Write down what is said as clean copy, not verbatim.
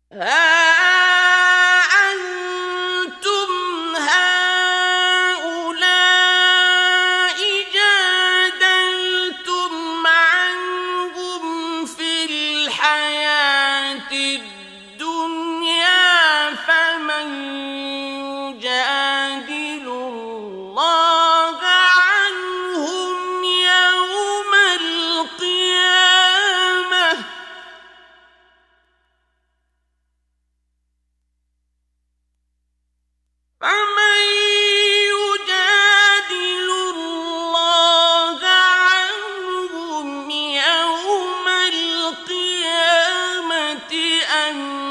ها أنتم هؤلاء جادلتم عنهم في الحياة الدنيا، فمن يجادل الله عنهم يوم القيامة فمن يجادل الله عنهم يوم القيامة أم